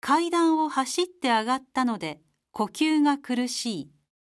階段を走って上がったので呼吸が苦しい。